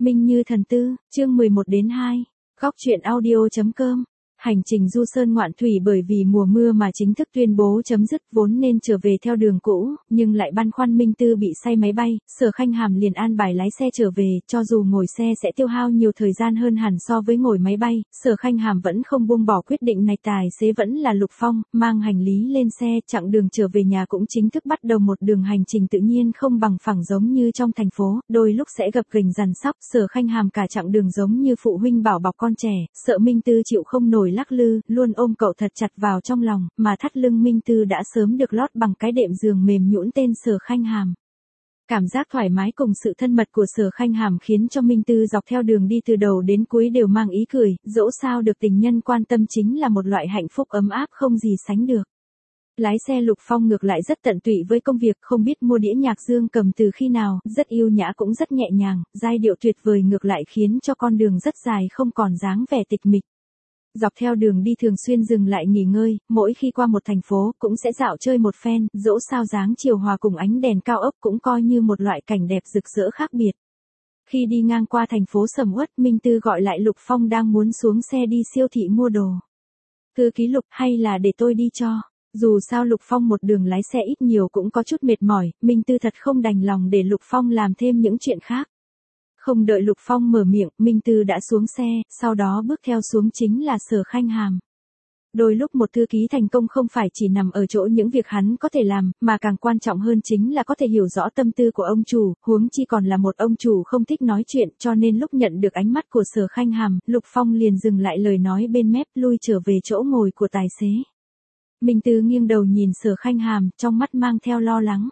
Minh Như Thần Tư, chương 11 đến 2. Góc truyện audio.com. Hành trình du sơn ngoạn thủy bởi vì mùa mưa mà chính thức tuyên bố chấm dứt, vốn nên trở về theo đường cũ, nhưng lại băn khoăn Minh Tư bị say máy bay, Sở Khanh Hàm liền an bài lái xe trở về, cho dù ngồi xe sẽ tiêu hao nhiều thời gian hơn hẳn so với ngồi máy bay, Sở Khanh Hàm vẫn không buông bỏ quyết định này, tài xế vẫn là Lục Phong, mang hành lý lên xe, chặng đường trở về nhà cũng chính thức bắt đầu một đường hành trình tự nhiên không bằng phẳng giống như trong thành phố, đôi lúc sẽ gập ghềnh dằn sóc, Sở Khanh Hàm cả chặng đường giống như phụ huynh bảo bọc con trẻ, sợ Minh Tư chịu không nổi lắc lư, luôn ôm cậu thật chặt vào trong lòng, mà thắt lưng Minh Tư đã sớm được lót bằng cái đệm giường mềm nhũn tên Sở Khanh Hàm. Cảm giác thoải mái cùng sự thân mật của Sở Khanh Hàm khiến cho Minh Tư dọc theo đường đi từ đầu đến cuối đều mang ý cười, dẫu sao được tình nhân quan tâm chính là một loại hạnh phúc ấm áp không gì sánh được. Lái xe Lục Phong ngược lại rất tận tụy với công việc, không biết mua đĩa nhạc dương cầm từ khi nào, rất yêu nhã cũng rất nhẹ nhàng, giai điệu tuyệt vời ngược lại khiến cho con đường rất dài không còn dáng vẻ tịch mịch. Dọc theo đường đi thường xuyên dừng lại nghỉ ngơi, mỗi khi qua một thành phố cũng sẽ dạo chơi một phen, dẫu sao dáng chiều hòa cùng ánh đèn cao ốc cũng coi như một loại cảnh đẹp rực rỡ khác biệt. Khi đi ngang qua thành phố sầm uất, Minh Tư gọi lại Lục Phong đang muốn xuống xe đi siêu thị mua đồ. Thư ký Lục, hay là để tôi đi cho? Dù sao Lục Phong một đường lái xe ít nhiều cũng có chút mệt mỏi, Minh Tư thật không đành lòng để Lục Phong làm thêm những chuyện khác. Không đợi Lục Phong mở miệng, Minh Tư đã xuống xe, sau đó bước theo xuống chính là Sở Khanh Hàm. Đôi lúc một thư ký thành công không phải chỉ nằm ở chỗ những việc hắn có thể làm, mà càng quan trọng hơn chính là có thể hiểu rõ tâm tư của ông chủ, huống chi còn là một ông chủ không thích nói chuyện, cho nên lúc nhận được ánh mắt của Sở Khanh Hàm, Lục Phong liền dừng lại lời nói bên mép, lui trở về chỗ ngồi của tài xế. Minh Tư nghiêng đầu nhìn Sở Khanh Hàm, trong mắt mang theo lo lắng.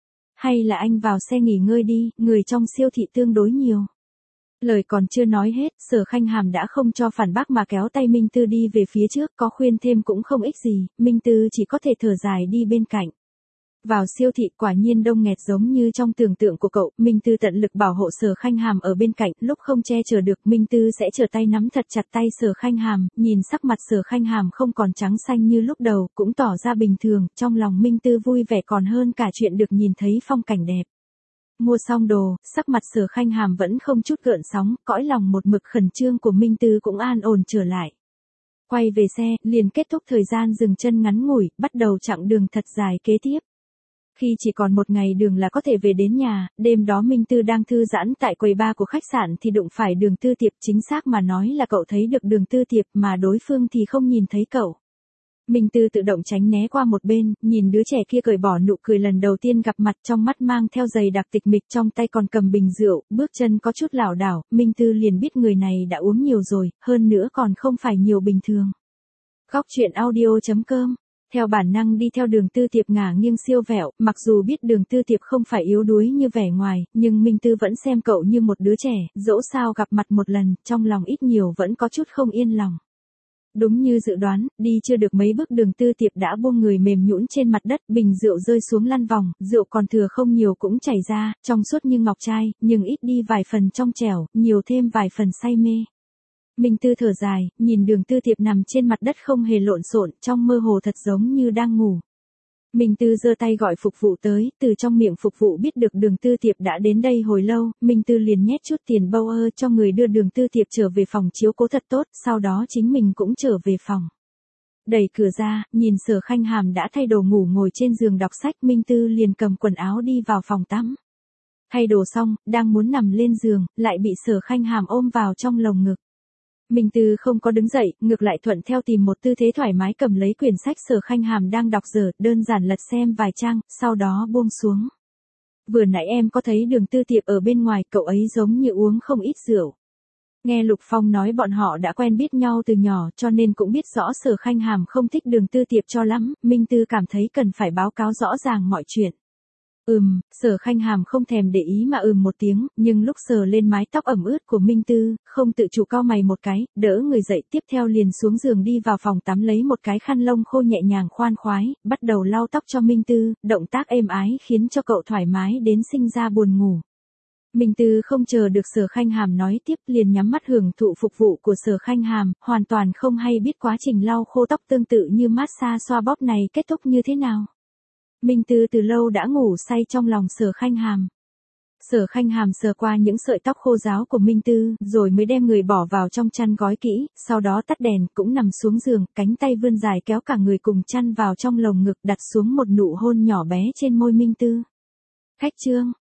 Hay là anh vào xe nghỉ ngơi đi, người trong siêu thị tương đối nhiều. Lời còn chưa nói hết, Sở Khanh Hàm đã không cho phản bác mà kéo tay Minh Tư đi về phía trước, có khuyên thêm cũng không ích gì, Minh Tư chỉ có thể thở dài đi bên cạnh. Vào siêu thị quả nhiên đông nghẹt giống như trong tưởng tượng của cậu, Minh Tư tận lực bảo hộ Sở Khanh Hàm ở bên cạnh, lúc không che chở được Minh Tư sẽ trở tay nắm thật chặt tay Sở Khanh Hàm, nhìn sắc mặt Sở Khanh Hàm không còn trắng xanh như lúc đầu, cũng tỏ ra bình thường, trong lòng Minh Tư vui vẻ còn hơn cả chuyện được nhìn thấy phong cảnh đẹp. Mua xong đồ, sắc mặt Sở Khanh Hàm vẫn không chút gợn sóng, cõi lòng một mực khẩn trương của Minh Tư cũng an ổn trở lại. Quay về xe, liền kết thúc thời gian dừng chân ngắn ngủi, bắt đầu chặng đường thật dài kế tiếp. Khi chỉ còn một ngày đường là có thể về đến nhà, đêm đó Minh Tư đang thư giãn tại quầy bar của khách sạn thì đụng phải Đường Tư Tiệp, chính xác mà nói là cậu thấy được Đường Tư Tiệp mà đối phương thì không nhìn thấy cậu. Minh Tư tự động tránh né qua một bên, nhìn đứa trẻ kia cởi bỏ nụ cười lần đầu tiên gặp mặt, trong mắt mang theo dày đặc tịch mịch, trong tay còn cầm bình rượu, bước chân có chút lảo đảo, Minh Tư liền biết người này đã uống nhiều rồi, hơn nữa còn không phải nhiều bình thường. Góc truyện audio.com. Theo bản năng đi theo Đường Tư Tiệp ngả nghiêng siêu vẹo, mặc dù biết Đường Tư Tiệp không phải yếu đuối như vẻ ngoài, nhưng Minh Tư vẫn xem cậu như một đứa trẻ, dẫu sao gặp mặt một lần, trong lòng ít nhiều vẫn có chút không yên lòng. Đúng như dự đoán, đi chưa được mấy bước Đường Tư Tiệp đã buông người mềm nhũn trên mặt đất, bình rượu rơi xuống lăn vòng, rượu còn thừa không nhiều cũng chảy ra, trong suốt như ngọc trai, nhưng ít đi vài phần trong trẻo, nhiều thêm vài phần say mê. Minh Tư thở dài, nhìn Đường Tư Tiệp nằm trên mặt đất không hề lộn xộn, trong mơ hồ thật giống như đang ngủ. Minh Tư giơ tay gọi phục vụ tới, từ trong miệng phục vụ biết được Đường Tư Tiệp đã đến đây hồi lâu, Minh Tư liền nhét chút tiền bâu cho người đưa Đường Tư Tiệp trở về phòng chiếu cố thật tốt, sau đó chính mình cũng trở về phòng. Đẩy cửa ra, nhìn Sở Khanh Hàm đã thay đồ ngủ ngồi trên giường đọc sách, Minh Tư liền cầm quần áo đi vào phòng tắm. Thay đồ xong, đang muốn nằm lên giường, lại bị Sở Khanh Hàm ôm vào trong lồng ngực. Minh Tư không có đứng dậy, ngược lại thuận theo tìm một tư thế thoải mái cầm lấy quyển sách Sở Khanh Hàm đang đọc dở, đơn giản lật xem vài trang, sau đó buông xuống. Vừa nãy em có thấy Đường Tư Tiệp ở bên ngoài, cậu ấy giống như uống không ít rượu. Nghe Lục Phong nói bọn họ đã quen biết nhau từ nhỏ cho nên cũng biết rõ Sở Khanh Hàm không thích Đường Tư Tiệp cho lắm, Minh Tư cảm thấy cần phải báo cáo rõ ràng mọi chuyện. Sở Khanh Hàm không thèm để ý mà một tiếng, nhưng lúc sờ lên mái tóc ẩm ướt của Minh Tư, không tự chủ cau mày một cái, đỡ người dậy, tiếp theo liền xuống giường đi vào phòng tắm lấy một cái khăn lông khô nhẹ nhàng khoan khoái, bắt đầu lau tóc cho Minh Tư, động tác êm ái khiến cho cậu thoải mái đến sinh ra buồn ngủ. Minh Tư không chờ được Sở Khanh Hàm nói tiếp, liền nhắm mắt hưởng thụ phục vụ của Sở Khanh Hàm, hoàn toàn không hay biết quá trình lau khô tóc tương tự như massage xoa bóp này kết thúc như thế nào. Minh Tư từ lâu đã ngủ say trong lòng Sở Khanh Hàm. Sở Khanh Hàm sờ qua những sợi tóc khô ráo của Minh Tư, rồi mới đem người bỏ vào trong chăn gói kỹ, sau đó tắt đèn, cũng nằm xuống giường, cánh tay vươn dài kéo cả người cùng chăn vào trong lồng ngực, đặt xuống một nụ hôn nhỏ bé trên môi Minh Tư. Khách trương.